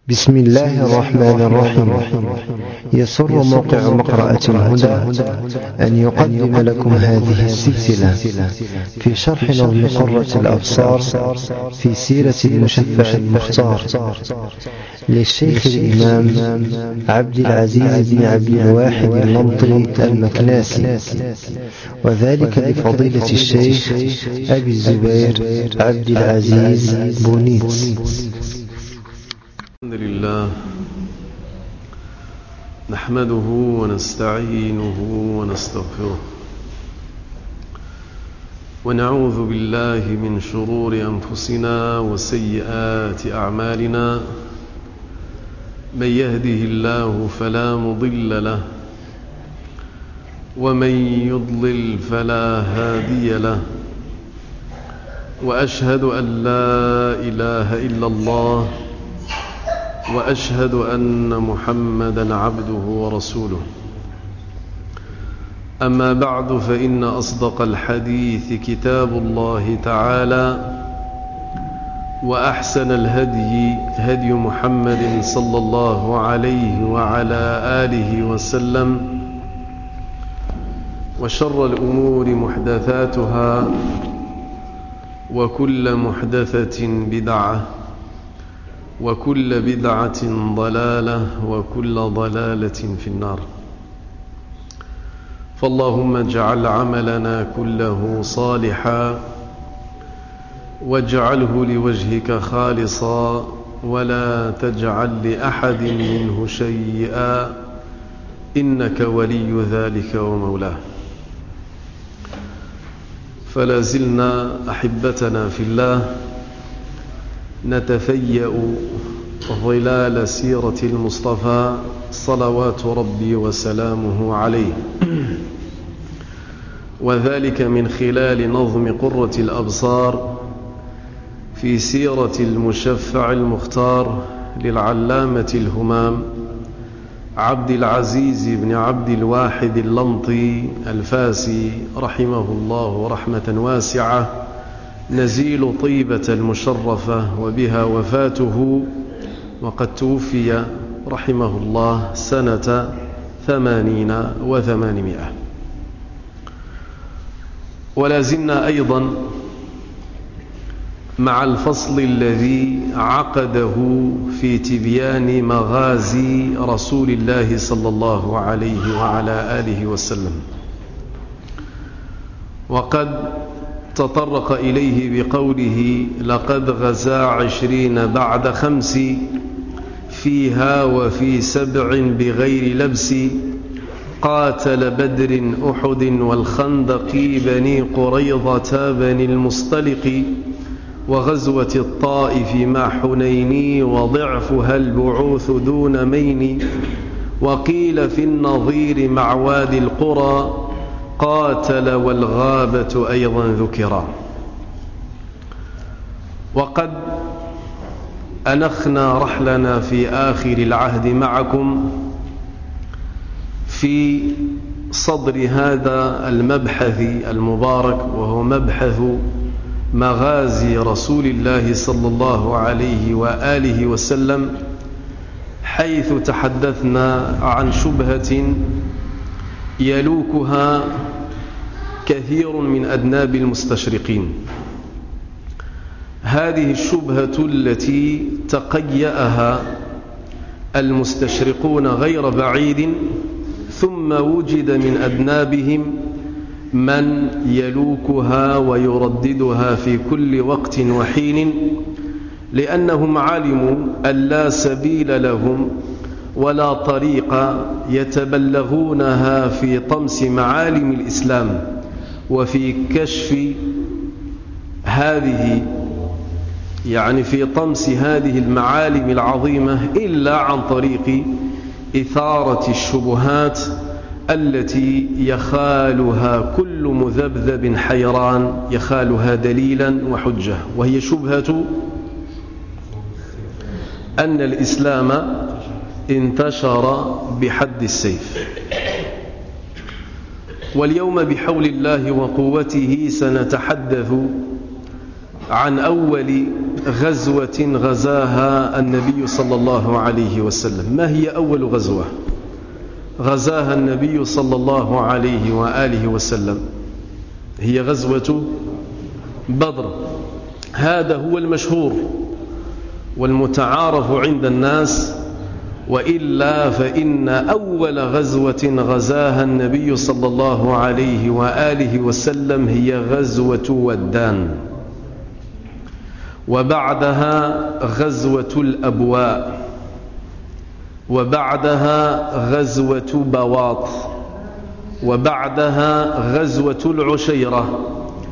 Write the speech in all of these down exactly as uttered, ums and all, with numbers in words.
بسم الله الرحمن الرحيم. يسر موقع مقرأة الهدى أن يقدم لكم هذه السلسلة في شرح نظم قرة الأبصار في سيرة المشفع المختار للشيخ الإمام عبد العزيز بن عبد الواحد اللمطي المكناسي، وذلك لفضيلة الشيخ أبي الزبير عبد العزيز بونيت. الحمد لله نحمده ونستعينه ونستغفره ونعوذ بالله من شرور أنفسنا وسيئات أعمالنا. من يهده الله فلا مضل له ومن يضلل فلا هادي له، وأشهد أن لا إله إلا الله وأشهد أن محمدًا عبده ورسوله. أما بعد، فإن أصدق الحديث كتاب الله تعالى، وأحسن الهدي هدي محمد صلى الله عليه وعلى آله وسلم، وشر الأمور محدثاتها، وكل محدثة بدعة، وكل بدعة ضلالة، وكل ضلالة في النار. فاللهم اجعل عملنا كله صالحا، واجعله لوجهك خالصا، ولا تجعل لأحد منه شيئا، إنك ولي ذلك ومولاه. فلا زلنا أحبتنا في الله نتفيأ ظلال سيرة المصطفى صلوات ربي وسلامه عليه، وذلك من خلال نظم قرة الأبصار في سيرة المشفع المختار للعلامة الهمام عبد العزيز بن عبد الواحد اللمطي الفاسي رحمه الله رحمة واسعة، نزيل طيبة المشرفة، وبها وفاته، وقد توفي رحمه الله سنة ثمانين وثمانمائة. ولا زلنا أيضا مع الفصل الذي عقده في تبيان مغازي رسول الله صلى الله عليه وعلى آله وسلم، وقد تطرق إليه بقوله: لقد غزا عشرين بعد خمس، فيها وفي سبع بغير لبس، قاتل بدر أحد والخندق بني قريظة بني المصطلق، وغزوة الطائف مع حنين، وضعفها البعوث دون مين، وقيل في النظير مع وادي القرى، قاتل والغابة أيضا ذكرا. وقد أنخنا رحلنا في آخر العهد معكم في صدر هذا المبحث المبارك، وهو مبحث مغازي رسول الله صلى الله عليه وآله وسلم، حيث تحدثنا عن شبهة يلوكها كثير من أذناب المستشرقين. هذه الشبهة التي تقيأها المستشرقون غير بعيد، ثم وجد من أذنابهم من يلوكها ويرددها في كل وقت وحين، لأنهم علموا أن لا سبيل لهم ولا طريق يتبلغونها في طمس معالم الإسلام وفي كشف هذه يعني في طمس هذه المعالم العظيمة، إلا عن طريق إثارة الشبهات التي يخالها كل مذبذب حيران يخالها دليلا وحجة، وهي شبهة أن الإسلام انتشر بحد السيف. واليوم بحول الله وقوته سنتحدث عن أول غزوة غزاها النبي صلى الله عليه وسلم. ما هي أول غزوة غزاها النبي صلى الله عليه وآله وسلم؟ هي غزوة بدر. هذا هو المشهور والمتعارف عند الناس، وإلا فإن أول غزوة غزاها النبي صلى الله عليه وآله وسلم هي غزوة ودان، وبعدها غزوة الأبواء، وبعدها غزوة بواط، وبعدها غزوة العشيرة.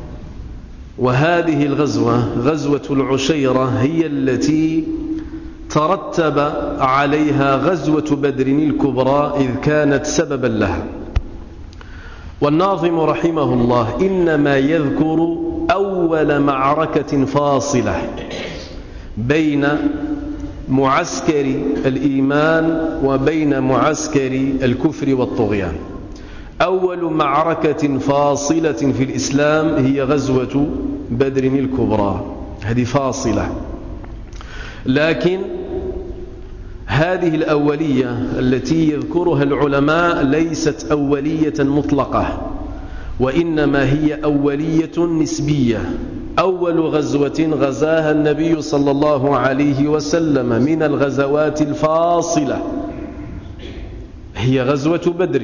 وهذه الغزوة غزوة العشيرة هي التي ترتب عليها غزوة بدر الكبرى إذ كانت سببا لها. والناظم رحمه الله إنما يذكر أول معركة فاصلة بين معسكر الإيمان وبين معسكر الكفر والطغيان. أول معركة فاصلة في الإسلام هي غزوة بدر الكبرى، هذه فاصلة. لكن هذه الأولية التي يذكرها العلماء ليست أولية مطلقة، وإنما هي أولية نسبية. أول غزوة غزاها النبي صلى الله عليه وسلم من الغزوات الفاصلة هي غزوة بدر.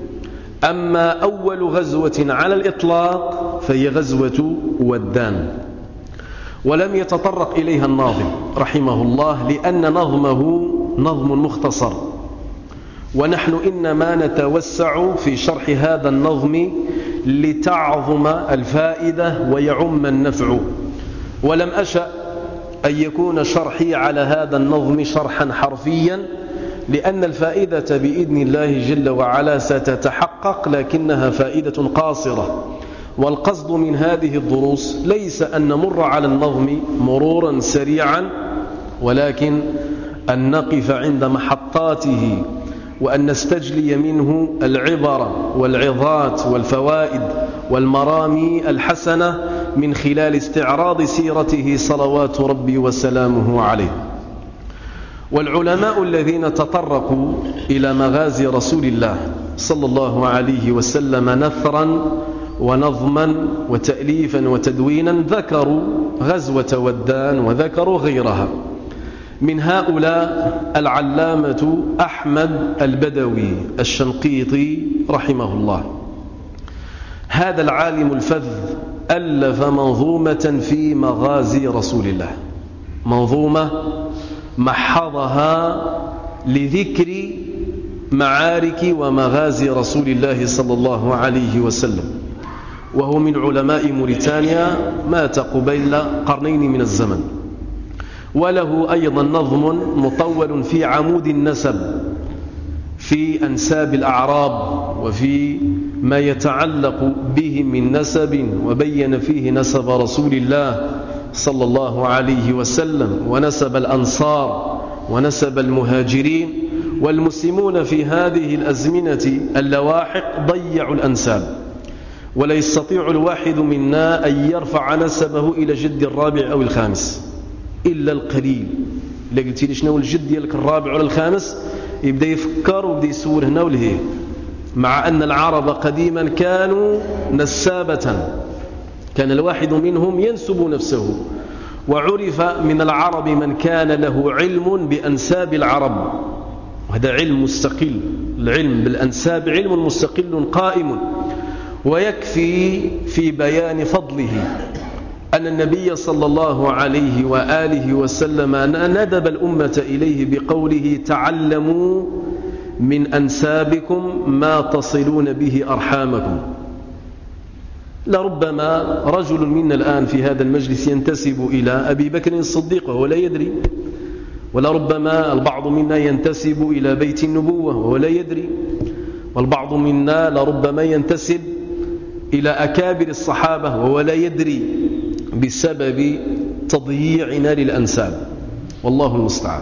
أما أول غزوة على الإطلاق فهي غزوة ودان، ولم يتطرق إليها الناظم رحمه الله لأن نظمه نظم مختصر، ونحن إنما نتوسع في شرح هذا النظم لتعظم الفائدة ويعم النفع. ولم أشأ أن يكون شرحي على هذا النظم شرحا حرفيا، لأن الفائدة بإذن الله جل وعلا ستتحقق، لكنها فائدة قاصرة. والقصد من هذه الدروس ليس أن نمر على النظم مرورا سريعا، ولكن أن نقف عند محطاته وأن نستجلي منه العبر والعظات والفوائد والمرامي الحسنة من خلال استعراض سيرته صلوات ربي وسلامه عليه. والعلماء الذين تطرقوا إلى مغازي رسول الله صلى الله عليه وسلم نثرا ونظما وتأليفا وتدوينا ذكروا غزوة ودان وذكروا غيرها. من هؤلاء العلامة أحمد البدوي الشنقيطي رحمه الله. هذا العالم الفذ ألف منظومة في مغازي رسول الله، منظومة محضها لذكر معارك ومغازي رسول الله صلى الله عليه وسلم، وهو من علماء موريتانيا، مات قبيل قرنين من الزمن. وله أيضا نظم مطول في عمود النسب في أنساب الأعراب وفي ما يتعلق به من نسب، وبين فيه نسب رسول الله صلى الله عليه وسلم ونسب الأنصار ونسب المهاجرين. والمسلمون في هذه الأزمنة اللواحق ضيعوا الأنساب، ولا يستطيع الواحد منا أن يرفع نسبه إلى جد الرابع أو الخامس إلا القليل. إلا قلت لي شنو الجد ديالك الرابع ولا الخامس يبدأ يفكر ويبدأ يسول هنا ولهيه، مع أن العرب قديما كانوا نسابة، كان الواحد منهم ينسب نفسه. وعرف من العرب من كان له علم بأنساب العرب، وهذا علم مستقل، العلم بالأنساب علم مستقل قائم. ويكفي في بيان فضله أن النبي صلى الله عليه وآله وسلم ندب الأمة إليه بقوله تعلموا من أنسابكم ما تصلون به أرحامكم. لربما رجل منا الآن في هذا المجلس ينتسب إلى أبي بكر الصديق وهو لا يدري، ولربما البعض منا ينتسب إلى بيت النبوة وهو لا يدري، والبعض منا لربما ينتسب إلى أكابر الصحابة وهو لا يدري، بسبب تضييعنا للأنساب، والله المستعان.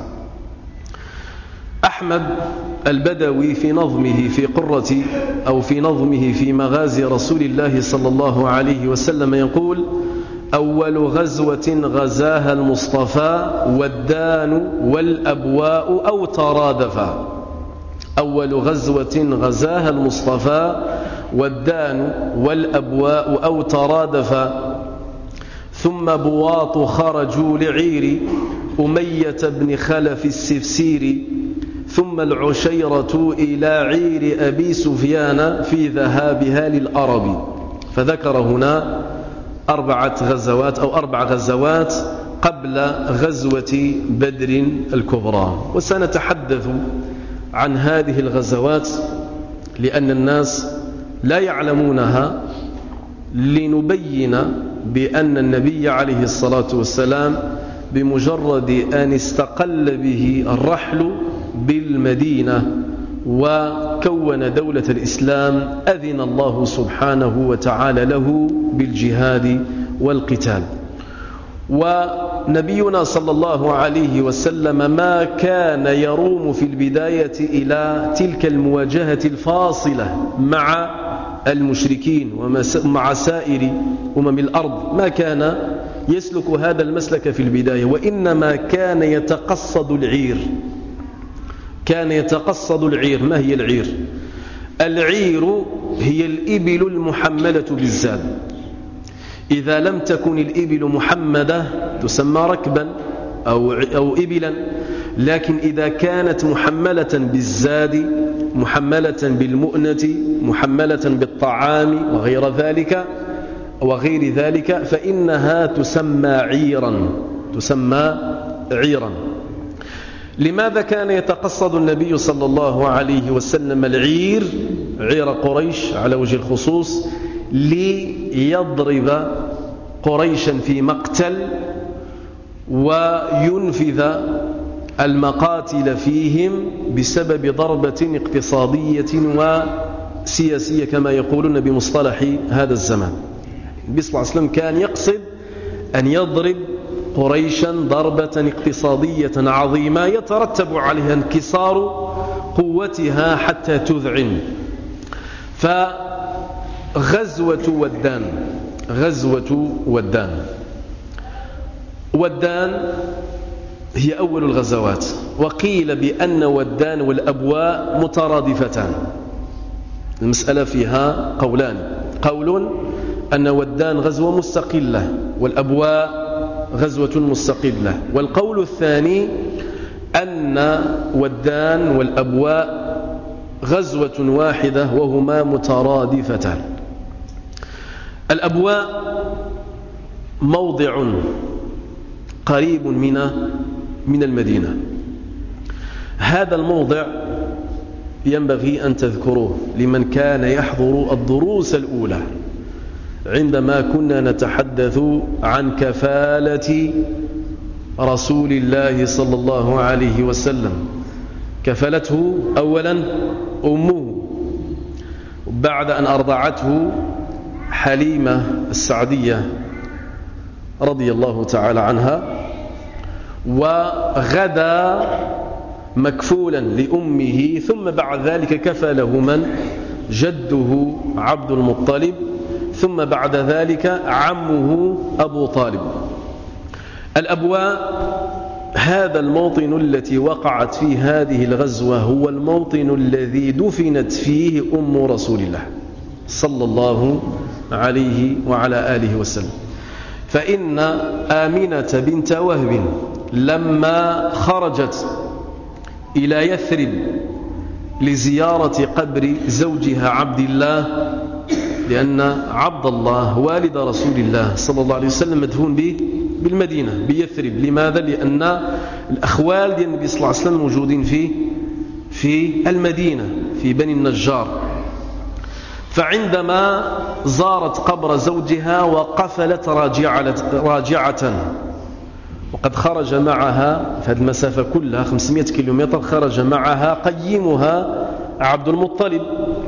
أحمد البدوي في نظمه في قرة أو في نظمه في مغازي رسول الله صلى الله عليه وسلم يقول: أول غزوة غزاها المصطفى والدان والأبواء أو ترادفا. أول غزوة غزاها المصطفى والدان والأبواء أو ترادفا. ثم بواط خرجوا لعير أمية بن خلف السفسير. ثم العشيرة إلى عير أبي سفيان في ذهابها للأرب. فذكر هنا أربعة غزوات أو أربع غزوات قبل غزوة بدر الكبرى، وسنتحدث عن هذه الغزوات لأن الناس لا يعلمونها، لنبين بأن النبي عليه الصلاة والسلام بمجرد أن استقل به الرحل بالمدينة وكون دولة الإسلام أذن الله سبحانه وتعالى له بالجهاد والقتال. ونبينا صلى الله عليه وسلم ما كان يروم في البداية إلى تلك المواجهة الفاصلة مع المشركين ومع سائر أمم الأرض، ما كان يسلك هذا المسلك في البداية، وإنما كان يتقصد العير. كان يتقصد العير. ما هي العير؟ العير هي الإبل المحملة بالزاد. إذا لم تكن الإبل محمدة تسمى ركبا أو, أو إبلا، لكن إذا كانت محملة بالزاد، محملة بالمؤنة، محملة بالطعام وغير ذلك وغير ذلك فإنها تسمى عيرا. تسمى عيرا. لماذا كان يتقصد النبي صلى الله عليه وسلم العير، عير قريش على وجه الخصوص، ليضرب قريشا في مقتل وينفذ المقاتل فيهم بسبب ضربة اقتصادية وسياسية كما يقولون بمصطلح هذا الزمان. النبي صلى الله عليه وسلم كان يقصد أن يضرب قريشا ضربة اقتصادية عظيمة يترتب عليها انكسار قوتها حتى تذعن. فغزوة ودان غزوة ودان ودان هي أول الغزوات، وقيل بأن ودان والأبواء مترادفتان. المسألة فيها قولان: قول أن ودان غزوة مستقلة والأبواء غزوة مستقلة، والقول الثاني أن ودان والأبواء غزوة واحدة وهما مترادفتان. الأبواء موضع قريب من من المدينة. هذا الموضع ينبغي أن تذكروه لمن كان يحضر الدروس الأولى عندما كنا نتحدث عن كفالة رسول الله صلى الله عليه وسلم. كفلته أولا أمه بعد أن أرضعته حليمة السعدية رضي الله تعالى عنها، وغدا مكفولا لأمه، ثم بعد ذلك كفله من؟ جده عبد المطلب، ثم بعد ذلك عمه أبو طالب. الأبواء هذا الموطن التي وقعت فيه هذه الغزوة هو الموطن الذي دفنت فيه أم رسول الله صلى الله عليه وعلى آله وسلم. فإن آمنة بنت وهب لما خرجت إلى يثرب لزيارة قبر زوجها عبد الله، لأن عبد الله والد رسول الله صلى الله عليه وسلم مدفون به بالمدينة بيثرب. لماذا؟ لأن الأخوال ديال النبي صلى الله عليه وسلم موجودين في في المدينة في بني النجار. فعندما زارت قبر زوجها وقفلت راجعة، وقد خرج معها في هذه المسافة كلها خمسمائة كيلومتر، خرج معها قيمها عبد المطلب،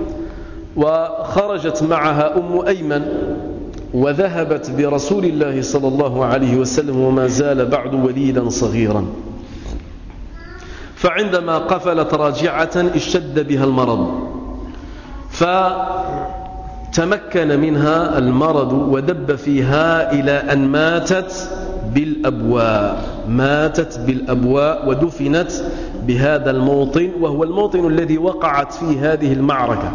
وخرجت معها أم أيمن، وذهبت برسول الله صلى الله عليه وسلم وما زال بعد وليدا صغيرا. فعندما قفلت راجعة اشتد بها المرض، فتوفيت تمكن منها المرض ودب فيها إلى أن ماتت بالأبواء ماتت بالأبواء ودفنت بهذا الموطن، وهو الموطن الذي وقعت فيه هذه المعركة.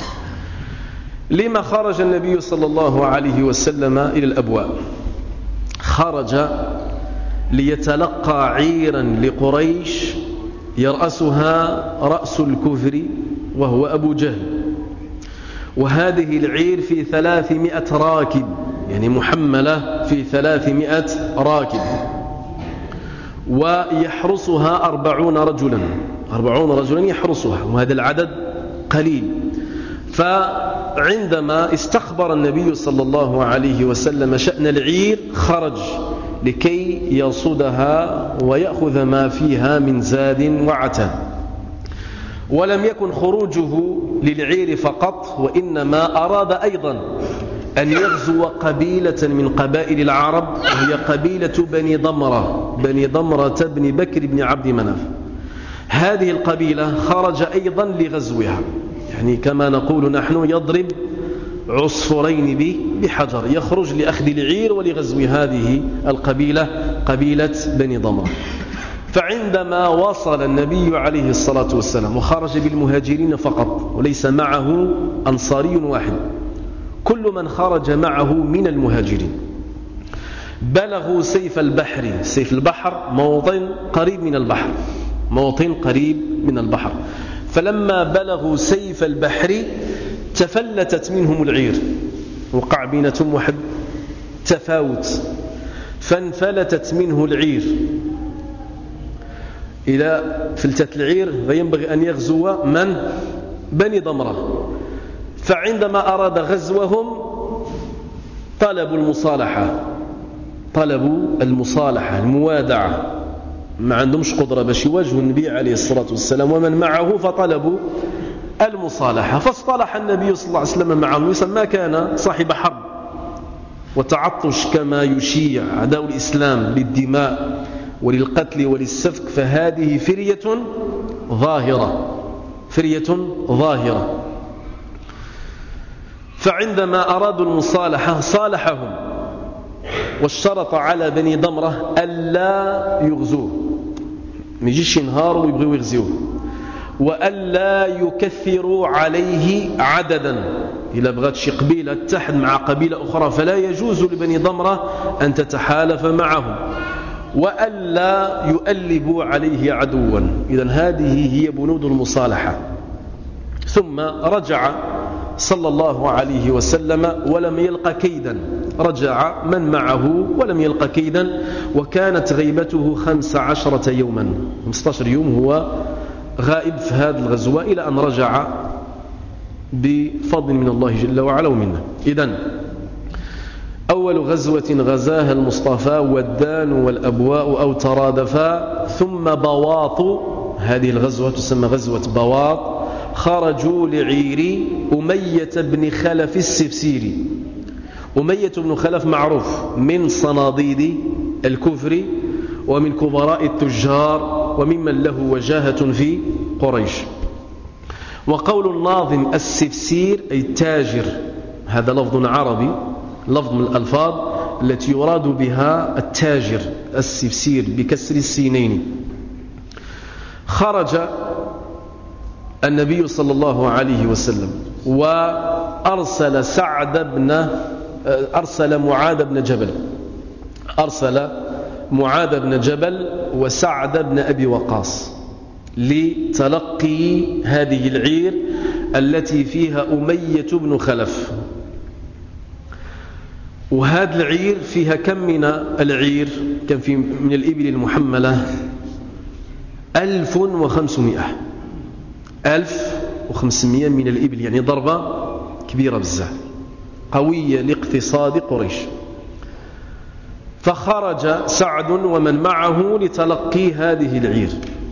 لما خرج النبي صلى الله عليه وسلم إلى الأبواء؟ خرج ليتلقى عيرا لقريش يرأسها رأس الكفر وهو أبو جهل، وهذه العير في ثلاثمائة راكب، يعني محملة في ثلاثمائة راكب، ويحرسها أربعون رجلا أربعون رجلا يحرسها، وهذا العدد قليل. فعندما استخبر النبي صلى الله عليه وسلم شأن العير خرج لكي يصدها ويأخذ ما فيها من زاد وعتاد. ولم يكن خروجه للعير فقط، وإنما أراد أيضا أن يغزو قبيلة من قبائل العرب، وهي قبيلة بني ضمرة بني ضمرة بن بكر بن عبد مناف. هذه القبيلة خرج أيضا لغزوها، يعني كما نقول نحن يضرب عصفورين بحجر، يخرج لأخذ العير ولغزو هذه القبيلة قبيلة بني ضمرة. فعندما وصل النبي عليه الصلاة والسلام وخرج بالمهاجرين فقط وليس معه أنصاري واحد، كل من خرج معه من المهاجرين، بلغوا سيف البحر. سيف البحر موطن قريب من البحر موطن قريب من البحر فلما بلغوا سيف البحر تفلتت منهم العير، وقع بينهم واحد تفاوت، فانفلتت منه العير. إذا فلتت العير فينبغي أن يغزو من؟ بني ضمرة. فعندما أراد غزوهم طلبوا المصالحة طلبوا المصالحة الموادعة، ما عندهمش قدرة باش يواجهوا النبي عليه الصلاة والسلام ومن معه، فطلبوا المصالحة. فاصطلح النبي صلى الله عليه وسلم معهم. ما كان صاحب حرب وتعطش كما يشيع أعداء الإسلام للدماء وللقتل وللسفك، فهذه فرية ظاهرة فرية ظاهرة فعندما أرادوا المصالحة صالحهم، واشترط على بني ضمرة ألا يغزوه، ما يجيش ينهار ويبغوا يغزوه، وألا يكثروا عليه عددا. إذا بغت شي قبيلة تتحد مع قبيلة أخرى فلا يجوز لبني ضمرة أن تتحالف معهم، وألا يؤلبوا عليه عدوا. إذن هذه هي بنود المصالحة. ثم رجع صلى الله عليه وسلم ولم يلق كيدا، رجع من معه ولم يلق كيدا، وكانت غيبته خمس عشرة يوما خمسة عشر يوم هو غائب في هذا الغزوة، إلى أن رجع بفضل من الله جل وعلا ومنه. إذن أول غزوة غزاها المصطفى والدان والأبواء أو ترادفا، ثم بواط. هذه الغزوة تسمى غزوة بواط. خرجوا لعير أمية بن خلف السفسيري. أمية بن خلف معروف من صناديد الكفر ومن كبراء التجار وممن له وجاهة في قريش. وقول الناظم السفسير أي التاجر، هذا لفظ عربي، لفظ من الألفاظ التي يراد بها التاجر، السفسير بكسر السينين. خرج النبي صلى الله عليه وسلم وأرسل سعد بن أرسل معاذ بن جبل أرسل معاذ بن جبل وسعد بن أبي وقاص لتلقي هذه العير التي فيها أمية بن خلف. وهذا العير فيها كم من العير؟ كان في من الإبل المحملة ألف وخمسمائة ألف وخمسمائة من الإبل، يعني ضربة كبيرة بزاف قوية لاقتصاد قريش. فخرج سعد ومن معه لتلقي هذه العير،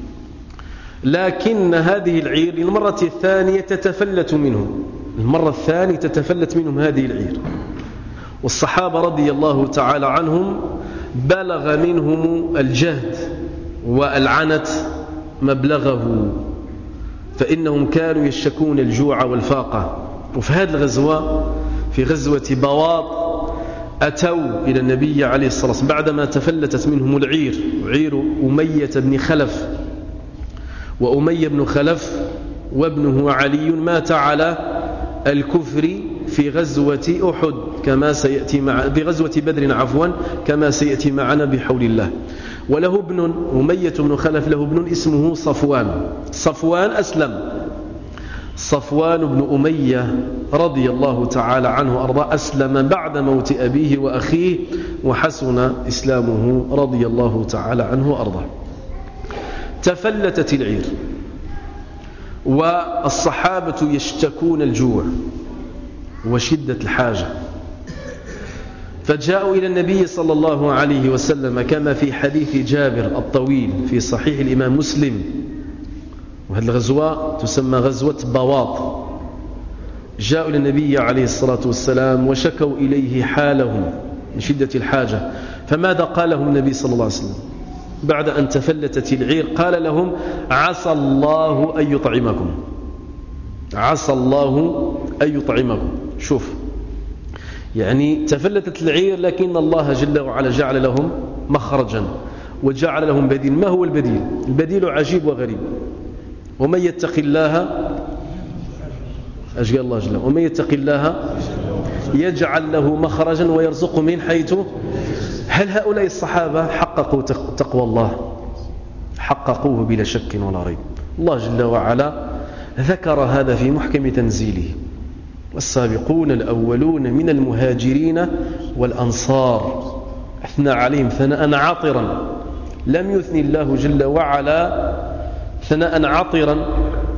لكن هذه العير للمرة الثانية تتفلت منهم المرة الثانية تتفلت منهم هذه العير. والصحابة رضي الله تعالى عنهم بلغ منهم الجهد والعنت مبلغه، فإنهم كانوا يشكون الجوع والفاقة. وفي هذه الغزوة في غزوة بواط أتوا إلى النبي عليه الصلاة والسلام بعدما تفلتت منهم العير، عير أمية بن خلف، وأمية بن خلف وابنه علي مات على الكفر في غزوة أحد كما سيأتي مع بغزوة بدر عفوا كما سيأتي معنا بحول الله. وله ابن أمية بن خلف له ابن اسمه صفوان. صفوان أسلم، صفوان بن أمية رضي الله تعالى عنه أرضاه أسلم بعد موت أبيه وأخيه وحسن إسلامه رضي الله تعالى عنه أرضاه. تفلتت العير والصحابة يشتكون الجوع وشدة الحاجة، فجاءوا إلى النبي صلى الله عليه وسلم كما في حديث جابر الطويل في صحيح الإمام مسلم. وهذه الغزوة تسمى غزوة بواط. جاءوا إلى النبي عليه الصلاة والسلام وشكوا إليه حالهم من شدة الحاجة. فماذا قال لهم النبي صلى الله عليه وسلم بعد أن تفلتت العير؟ قال لهم: عسى الله أن يطعمكم، عسى الله أن يطعمكم. شوف، يعني تفلتت العير لكن الله جل وعلا جعل لهم مخرجا وجعل لهم بديل. ما هو البديل؟ البديل عجيب وغريب. ومن يتق الله أجل الله جل ومن يتق الله يجعل له مخرجا ويرزقه من حيث. هل هؤلاء الصحابة حققوا تقوى الله؟ حققوه بلا شك ولا ريب. الله جل وعلا ذكر هذا في محكم تنزيله: والسابقون الأولون من المهاجرين والأنصار، أثنى عليهم ثناء عطرا. لم يثني الله جل وعلا ثناء عطرا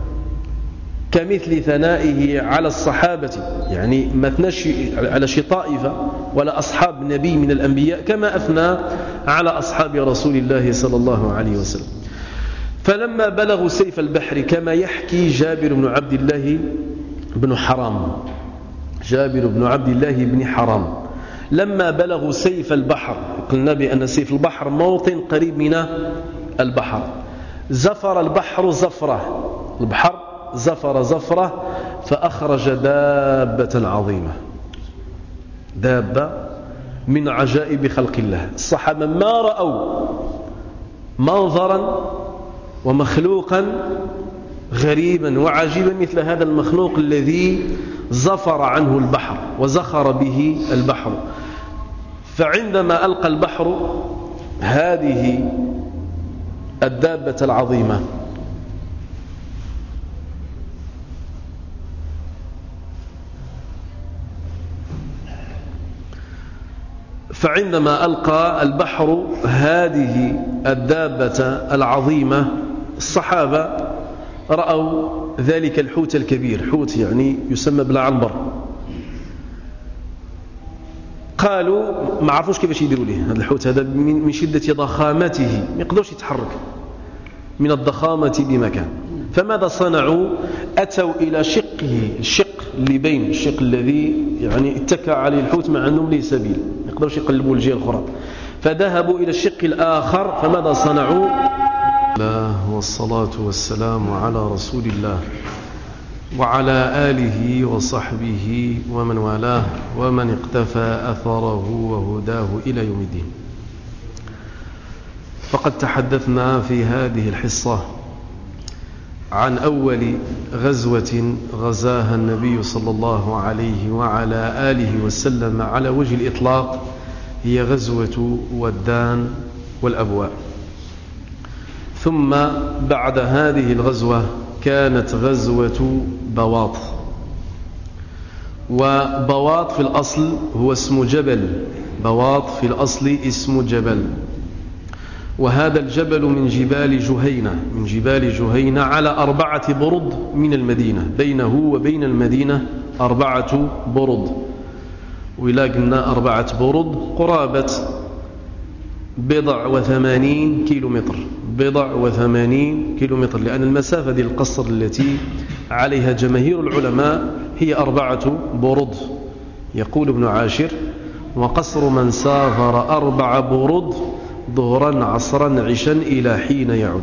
كمثل ثنائه على الصحابة، يعني ما اثناش على شي طائفة ولا أصحاب نبي من الأنبياء كما أثنى على أصحاب رسول الله صلى الله عليه وسلم. فلما بلغوا سيف البحر كما يحكي جابر بن عبد الله بن حرام، جابر بن عبد الله بن حرام لما بلغوا سيف البحر، قلنا بأن سيف البحر موطن قريب من البحر، زفر البحر زفرة، البحر زفر زفرة فأخرج دابة عظيمة، دابة من عجائب خلق الله. الصحابة ما رأوا منظرا ومخلوقا غريبا وعجيبا مثل هذا المخلوق الذي زفر عنه البحر وزخر به البحر. فعندما ألقى البحر هذه الدابة العظيمة فعندما ألقى البحر هذه الدابة العظيمة الصحابة رأوا ذلك الحوت الكبير، حوت يعني يسمى بالعنبر. قالوا ما عرفوش كيفاش يديروا له هذا الحوت هذا من شدة ضخامته ما يقدرش يتحرك من الضخامة بمكان. فماذا صنعوا؟ أتوا إلى شقه، الشق اللي بين الشق الذي يعني اتكى عليه الحوت مع أنهم ليه سبيل ما يقدرش يقلبوا الجهة الأخرى. فذهبوا إلى الشق الآخر. فماذا صنعوا؟ الله والصلاة والسلام على رسول الله وعلى آله وصحبه ومن والاه ومن اقتفى أثره وهداه إلى يوم الدين. فقد تحدثنا في هذه الحصة عن أول غزوة غزاها النبي صلى الله عليه وعلى آله وسلم على وجه الإطلاق، هي غزوة ودان والأبواء. ثم بعد هذه الغزوة كانت غزوة بواط. وبواط في الأصل هو اسم جبل، بواط في الأصل اسم جبل، وهذا الجبل من جبال جهينة، من جبال جهينة على أربعة برد من المدينة، بينه وبين المدينة أربعة برد، وإلا قلنا أربعة برد قرابة بضع وثمانين كيلو متر، بضع وثمانين كيلو متر، لأن المسافة دي القصر التي عليها جماهير العلماء هي أربعة برد. يقول ابن عاشر: وقصر من سافر أربع برد ظهرا عصرا عشا إلى حين يعود.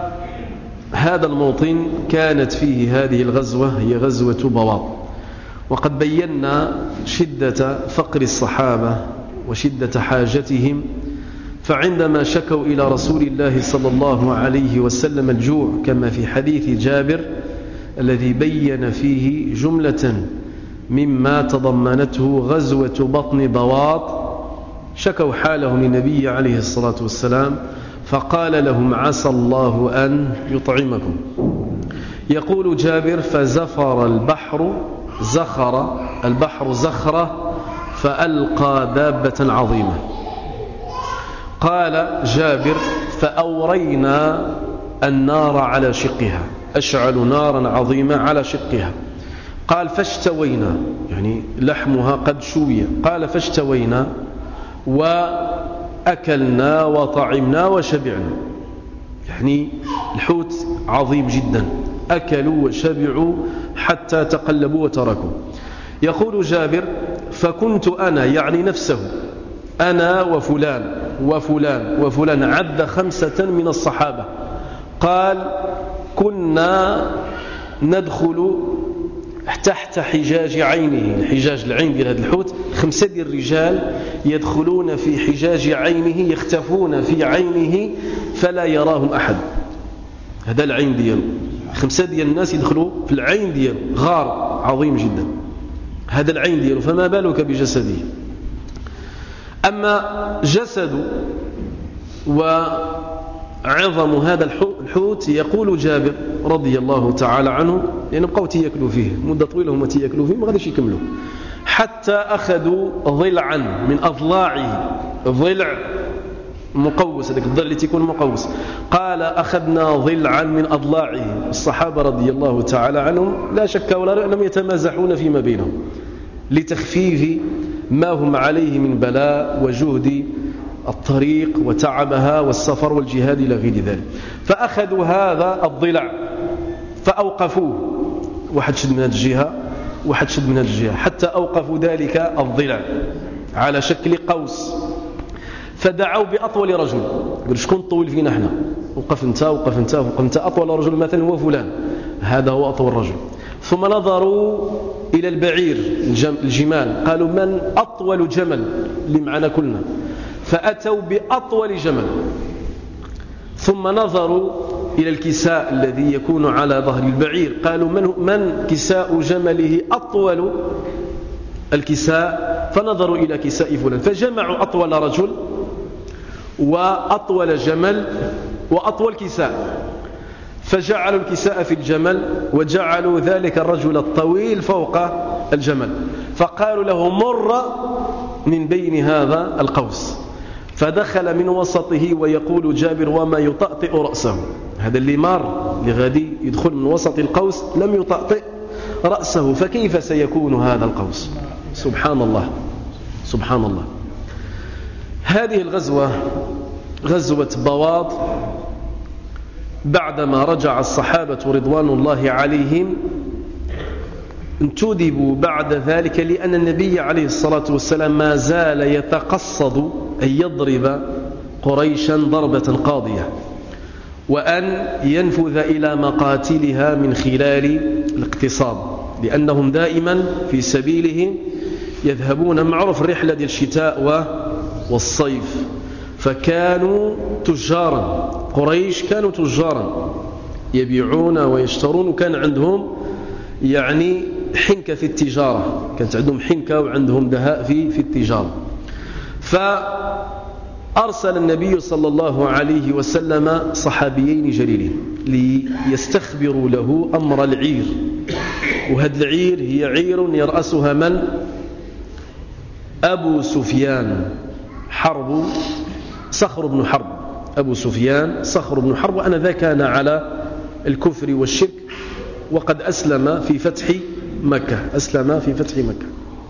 فهذا الموطن كانت فيه هذه الغزوة هي غزوة بواط. وقد بينا شدة فقر الصحابة وشدة حاجتهم، فعندما شكوا إلى رسول الله صلى الله عليه وسلم الجوع كما في حديث جابر الذي بين فيه جملة مما تضمنته غزوة بطن بواط، شكوا حالهم للنبي عليه الصلاة والسلام فقال لهم عسى الله أن يطعمكم. يقول جابر فزفر البحر زخر البحر زخرة فألقى دابة عظيمة. قال جابر فأورينا النار على شقها، أشعل نارا عظيمة على شقها. قال فاشتوينا، يعني لحمها قد شوي. قال فاشتوينا وأكلنا وطعمنا وشبعنا، يعني الحوت عظيم جدا، أكلوا وشبعوا حتى تقلبوا وتركوا. يقول جابر فكنت أنا، يعني نفسه، أنا وفلان وفلان وفلان، عد خمسة من الصحابة. قال كنا ندخل تحت حجاج عينه، حجاج العين ديال هذا الحوت، خمسة ديال الرجال يدخلون في حجاج عينه، يختفون في عينه فلا يراهم أحد. هذا العين دياله، خمسة ديال الناس يدخلوا في العين دياله، غار عظيم جدا هذا العين دياله، فما بالك بجسده. أما جسد وعظم هذا الحوت، يقول جابر رضي الله تعالى عنه، لأن بقوا تيأكلوا فيه مدة طويلة، هم تيأكلوا فيه ما غاديش يكملوا، حتى أخذوا ضلعا من أضلاعه، ضلع مقوس، هذاك الضلع اللي تيكون مقوس. قال أخذنا ضلعا من أضلاعه. الصحابة رضي الله تعالى عنهم لا شك ولا أنهم يتمازحون فيما بينهم لتخفيف ما هم عليه من بلاء وجهد الطريق وتعبها والسفر والجهاد إلى غير ذلك. فأخذوا هذا الضلع فأوقفوه، واحد شد من هذه الجهة واحد شد من هذه الجهة، حتى أوقفوا ذلك الضلع على شكل قوس. فدعوا بأطول رجل، قالوا شكون طول فينا احنا؟ وقف انت وقف انت وقف انت، أطول رجل مثلا هو فلان، هذا هو أطول رجل. ثم نظروا إلى البعير الجمال، قالوا من أطول جمل اللي معنا كلنا، فأتوا بأطول جمل. ثم نظروا إلى الكساء الذي يكون على ظهر البعير، قالوا من, من كساء جمله أطول الكساء، فنظروا إلى كساء فلان، فجمعوا أطول رجل وأطول جمل وأطول كساء، فجعلوا الكساء في الجمل وجعلوا ذلك الرجل الطويل فوق الجمل، فقالوا له مر من بين هذا القوس، فدخل من وسطه. ويقول جابر وما يطأطئ رأسه، هذا اللي مار اللي غادي يدخل من وسط القوس لم يطأطئ رأسه، فكيف سيكون هذا القوس؟ سبحان الله سبحان الله. هذه الغزوة غزوة بواط، بعدما رجع الصحابة رضوان الله عليهم انتدبوا بعد ذلك، لأن النبي عليه الصلاة والسلام ما زال يتقصد أن يضرب قريشا ضربة قاضية، وأن ينفذ إلى مقاتلها من خلال الاقتصاد، لأنهم دائما في سبيله يذهبون، معروف الرحلة ديال الشتاء والصيف، فكانوا تجارا، قريش كانوا تجارا يبيعون ويشترون، وكان عندهم يعني حنكة في التجارة، كانت عندهم حنكة وعندهم دهاء في في التجارة. فأرسل النبي صلى الله عليه وسلم صحابيين جليلين ليستخبروا له أمر العير، وهذا العير هي عير يرأسها من؟ أبو سفيان حرب صخر بن حرب، أبو سفيان صخر بن حرب، وأنا ذا كان على الكفر والشرك، وقد أسلم في فتح مكة أسلم في فتح مكة.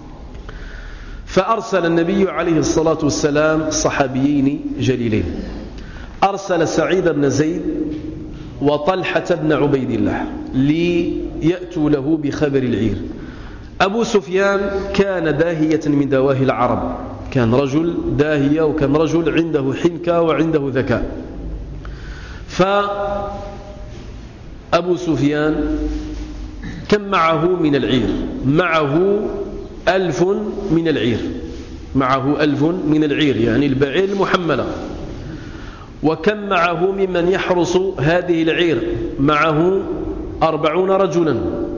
فأرسل النبي عليه الصلاة والسلام صحابيين جليلين، أرسل سعيد بن زيد وطلحة بن عبيد الله ليأتوا له بخبر العير. أبو سفيان كان داهية من دواهي العرب، كان رجل داهية، وكان رجل عنده حنكة وعنده ذكاء. فأبو سفيان كم معه من العير؟ معه ألف من العير، معه ألف من العير يعني البعير المحملة. وكم معه ممن يحرس هذه العير؟ معه أربعون رجلا.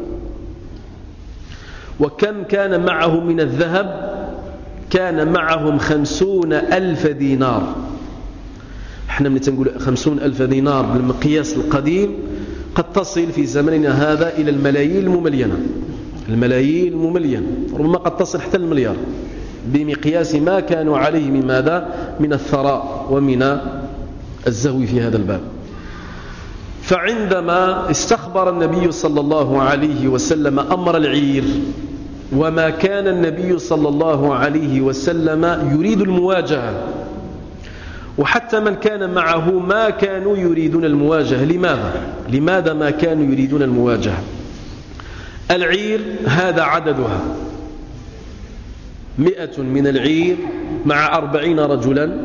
وكم كان معه من الذهب؟ كان معهم خمسون ألف دينار. احنا من تنقول خمسون ألف دينار بالمقياس القديم قد تصل في زمننا هذا إلى الملايين المملينة، الملايين المملينة، ربما قد تصل حتى المليار بمقياس ما كانوا عليه من ماذا؟ من الثراء ومن الزهو في هذا الباب. فعندما استخبر النبي صلى الله عليه وسلم أمر العير، وما كان النبي صلى الله عليه وسلم يريد المواجهة، وحتى من كان معه ما كانوا يريدون المواجهة. لماذا؟ لماذا ما كانوا يريدون المواجهة؟ العير هذا عددها مئة من العير مع أربعين رجلا،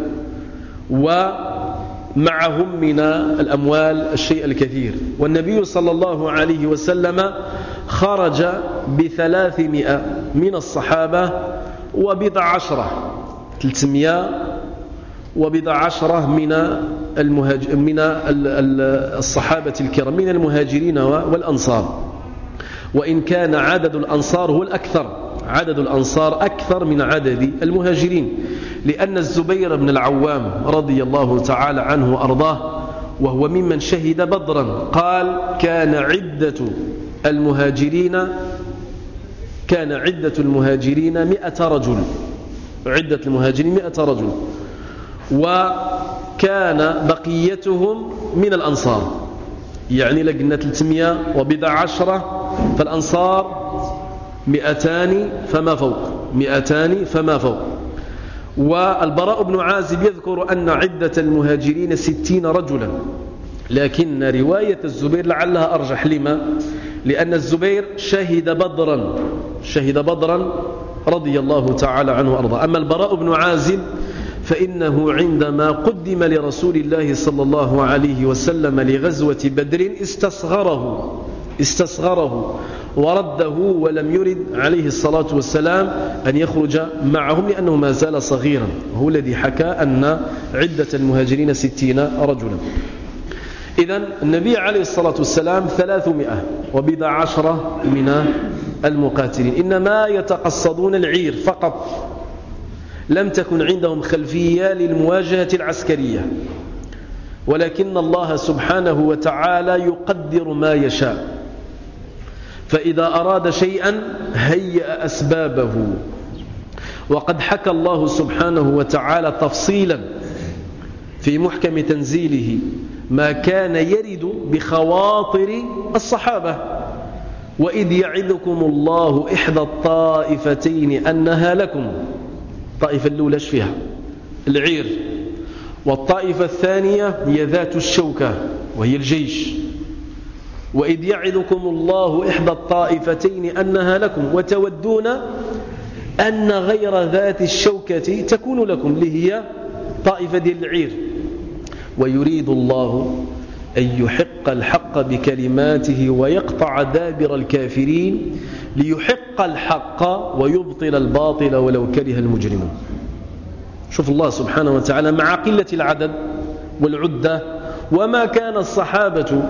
ومعهم من الأموال الشيء الكثير. والنبي صلى الله عليه وسلم خرج بثلاثمائة من الصحابة وبضع عشرة، ثلاثمائة وبضع عشرة من المهاج... من الصحابة الكرام من المهاجرين والأنصار. وإن كان عدد الأنصار هو الأكثر، عدد الأنصار أكثر من عدد المهاجرين، لأن الزبير بن العوام رضي الله تعالى عنه وأرضاه وهو ممن شهد بدرا قال كان عدة المهاجرين كان عدة المهاجرين مئة رجل، عدة المهاجرين مئة رجل، وكان بقيتهم من الأنصار. يعني لقنا ثلاثمائة وبضع عشرة، فالأنصار مئتان فما فوق، مئتان فما فوق. والبراء بن عازب يذكر أن عدة المهاجرين ستين رجلا، لكن رواية الزبير لعلها أرجح. لما؟ لأن الزبير شهد بدرا، شهد بدرا رضي الله تعالى عنه وأرضاه. أما البراء بن عازب فإنه عندما قدم لرسول الله صلى الله عليه وسلم لغزوة بدر استصغره استصغره ورده، ولم يرد عليه الصلاة والسلام أن يخرج معهم لأنه ما زال صغيرا. هو الذي حكى أن عدة المهاجرين ستين رجلا. إذن النبي عليه الصلاة والسلام ثلاثمائة وبضع عشرة من المقاتلين، إنما يتقصدون العير فقط، لم تكن عندهم خلفية للمواجهة العسكرية، ولكن الله سبحانه وتعالى يقدر ما يشاء، فإذا أراد شيئا هيأ أسبابه. وقد حكى الله سبحانه وتعالى تفصيلا في محكم تنزيله ما كان يرد بخواطر الصحابة. وإذ يعدكم الله إحدى الطائفتين أنها لكم، الطائفة الأولى ايش فيها؟ العير. والطائفة الثانية هي ذات الشوكة وهي الجيش. وإذ يعدكم الله إحدى الطائفتين أنها لكم وتودون أن غير ذات الشوكة تكون لكم، اللي هي طائفة ديال العير. ويريد الله أن يحق الحق بكلماته ويقطع دابر الكافرين ليحق الحق ويبطل الباطل ولو كره المجرمون. شوف الله سبحانه وتعالى مع قلة العدد والعدة، وما كان الصحابة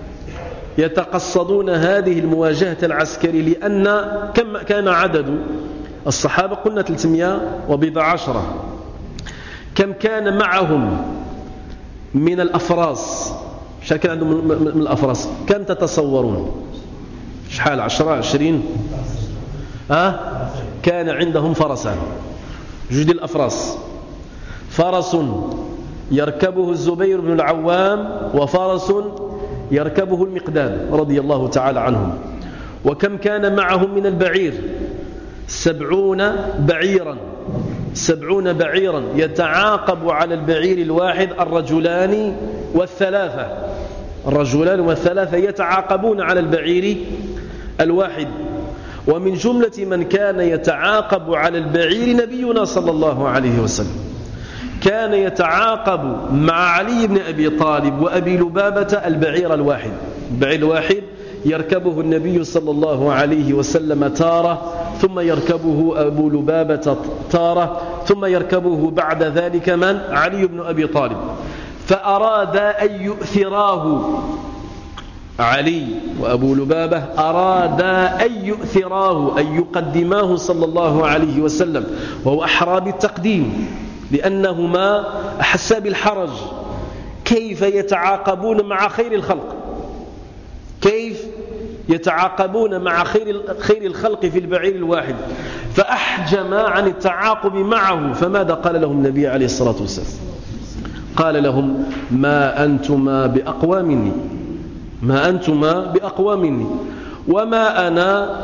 يتقصدون هذه المواجهة العسكرية، لأن كم كان عدد الصحابة؟ قلنا ثلاثمائة وبضع عشرة. كم كان معهم من الأفراس؟ شحال كان عندهم من الأفراس؟ كم تتصورون؟ شحال؟ عشرة عشرين؟ أه؟ كان عندهم فرسان، جوج ديال الأفراس، فرس يركبه الزبير بن العوام وفرس يركبه المقداد رضي الله تعالى عنهم. وكم كان معهم من البعير؟ سبعون بعيرا، سبعون بعيرا يتعاقب على البعير الواحد الرجلان والثلاثة، الرجلان والثلاثة يتعاقبون على البعير الواحد. ومن جملة من كان يتعاقب على البعير نبينا صلى الله عليه وسلم، كان يتعاقب مع علي بن أبي طالب وأبي لبابة البعير الواحد، البعير الواحد يركبه النبي صلى الله عليه وسلم تارة، ثم يركبه أبو لبابة تارة، ثم يركبه بعد ذلك من؟ علي بن أبي طالب. فأراد أن يؤثراه، علي وأبو لبابة أراد أن يؤثراه، أن يقدماه صلى الله عليه وسلم، وهو أحرى بالتقديم لأنهما أحسا بالحرج. كيف يتعاقبون مع خير الخلق؟ كيف يتعاقبون مع خير خير الخلق في البعير الواحد؟ فأحجم عن التعاقب معه. فماذا قال لهم النبي عليه الصلاة والسلام؟ قال لهم: ما أنتما بأقوى مني، ما أنتما بأقوى مني، وما أنا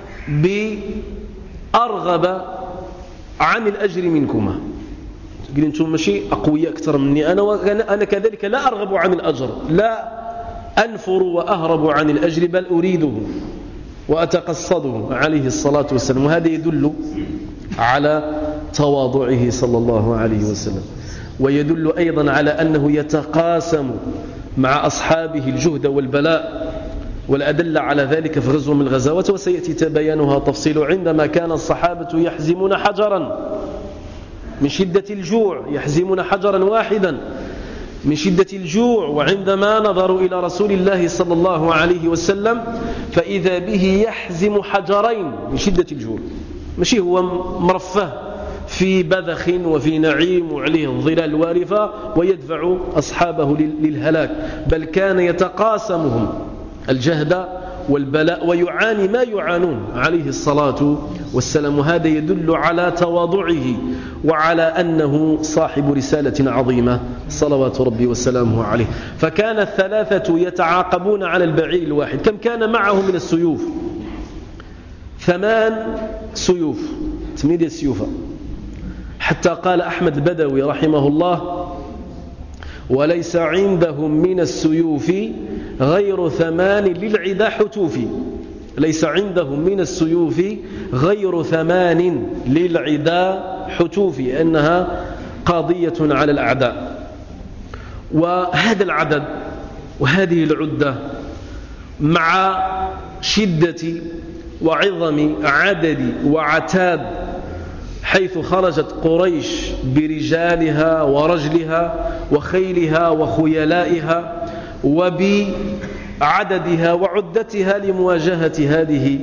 بأرغب عن الأجر منكما. قال أنتم ماشي أقوياء أكثر مني، أنا وأنا كذلك لا أرغب عن الأجر، لا أنفر وأهرب عن الأجر، بل أريده وأتقصده عليه الصلاة والسلام. وهذا يدل على تواضعه صلى الله عليه وسلم، ويدل أيضا على أنه يتقاسم مع أصحابه الجهد والبلاء. والأدلة على ذلك في غزوة من الغزوات، وسيأتي تبيانها تفصيل، عندما كان الصحابة يحزمون حجرا من شدة الجوع، يحزمون حجرا واحدا من شدة الجوع، وعندما نظروا إلى رسول الله صلى الله عليه وسلم فإذا به يحزم حجرين من شدة الجوع، ماشي هو مرفه في بذخ وفي نعيم وعليه الظلال الوارفة ويدفع أصحابه للهلاك، بل كان يتقاسمهم الجهد والبلاء ويعاني ما يعانون عليه الصلاة والسلام. وهذا يدل على تواضعه وعلى أنه صاحب رسالة عظيمة صلوات ربي وسلامه عليه. فكان الثلاثة يتعاقبون على البعير الواحد. كم كان معه من السيوف؟ ثمان سيوف، ثمانية سيوف، حتى قال أحمد البدوي رحمه الله: وليس عندهم من السيوف غير ثمان للعدا حتوف. ليس عندهم من السيوف غير ثمان للعدا حتوف، أنها قاضية على الأعداء. وهذا العدد وهذه العدة مع شدة وعظم عدد وعتاد، حيث خرجت قريش برجالها ورجلها وخيلها وخيلائها وبعددها وعدتها لمواجهة هذه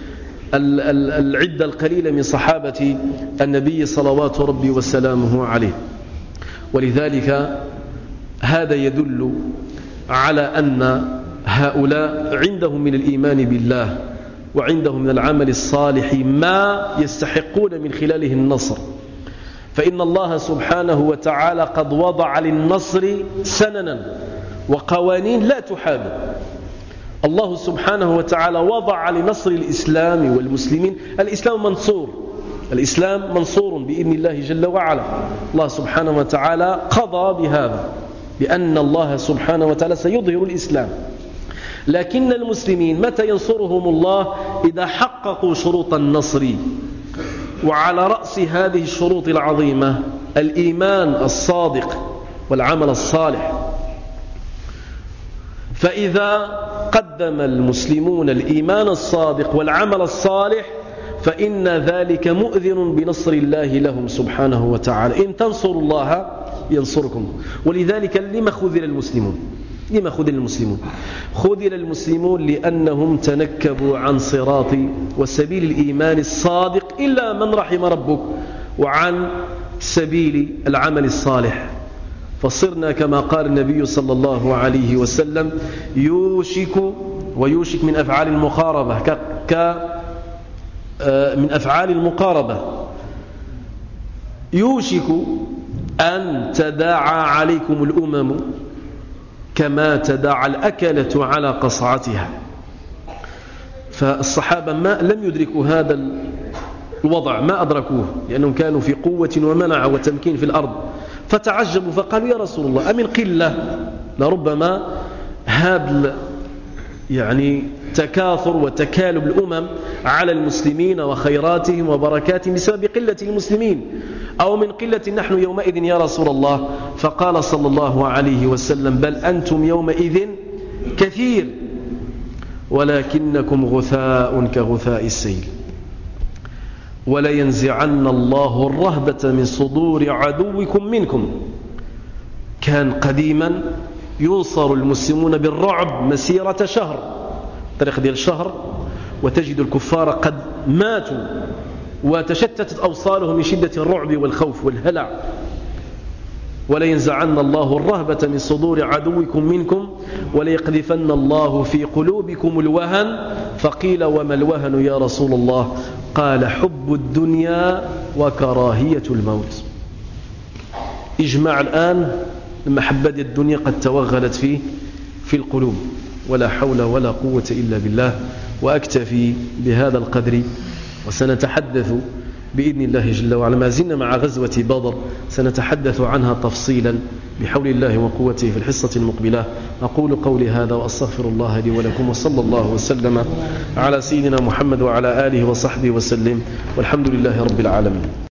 العدة القليلة من صحابة النبي صلوات ربي وسلامه عليه. ولذلك هذا يدل على أن هؤلاء عندهم من الإيمان بالله وعندهم من العمل الصالح ما يستحقون من خلاله النصر. فإن الله سبحانه وتعالى قد وضع للنصر سننا وقوانين لا تحاب. الله سبحانه وتعالى وضع لنصر الإسلام والمسلمين، الإسلام منصور، الإسلام منصور بإذن الله جل وعلا. الله سبحانه وتعالى قضى بهذا، بأن الله سبحانه وتعالى سيظهر الإسلام. لكن المسلمين متى ينصرهم الله؟ إذا حققوا شروط النصر، وعلى رأس هذه الشروط العظيمة الإيمان الصادق والعمل الصالح. فإذا قدم المسلمون الإيمان الصادق والعمل الصالح فإن ذلك مؤذن بنصر الله لهم سبحانه وتعالى. إن تنصروا الله ينصركم. ولذلك لما خذل المسلمون؟ لما خذل المسلمون؟ خذل المسلمون لأنهم تنكبوا عن صراط وسبيل الإيمان الصادق إلا من رحم ربك، وعن سبيل العمل الصالح. فصرنا كما قال النبي صلى الله عليه وسلم: يوشك، ويوشك من أفعال المقاربة، ك, ك من أفعال المقاربة، يوشك أن تداعى عليكم الأمم كما تداعى الأكلة على قصعتها. فالصحابة ما لم يدركوا هذا الوضع، ما أدركوه، لأنهم كانوا في قوة ومنع وتمكين في الأرض. فتعجبوا فقالوا: يا رسول الله، أمن قلة لربما هذا يعني تكاثر وتكالب الأمم على المسلمين وخيراتهم وبركاتهم بسبب قلة المسلمين، أو من قلة نحن يومئذ يا رسول الله؟ فقال صلى الله عليه وسلم: بل أنتم يومئذ كثير ولكنكم غثاء كغثاء السيل ولينزعن الله الرهبة من صدور عدوكم منكم. كان قديما ينصر المسلمون بالرعب مسيرة شهر، طريق ديال الشهر، وتجد الكفار قد ماتوا وتشتتت أوصالهم من شدة الرعب والخوف والهلع. ولينزعن الله الرهبة من صدور عدوكم منكم وليقذفن الله في قلوبكم الوهن. فقيل وما الوهن يا رسول الله؟ قال حب الدنيا وكراهية الموت. إجماع الآن المحبة ديال الدنيا قد توغلت فيه في القلوب، ولا حول ولا قوة إلا بالله. وأكتفي بهذا القدر، وسنتحدث بإذن الله جل وعلا، ما زلنا مع غزوة بدر، سنتحدث عنها تفصيلا بحول الله وقوته في الحصة المقبلة. أقول قولي هذا وأستغفر الله لي ولكم، وصلى الله وسلم على سيدنا محمد وعلى آله وصحبه وسلم، والحمد لله رب العالمين.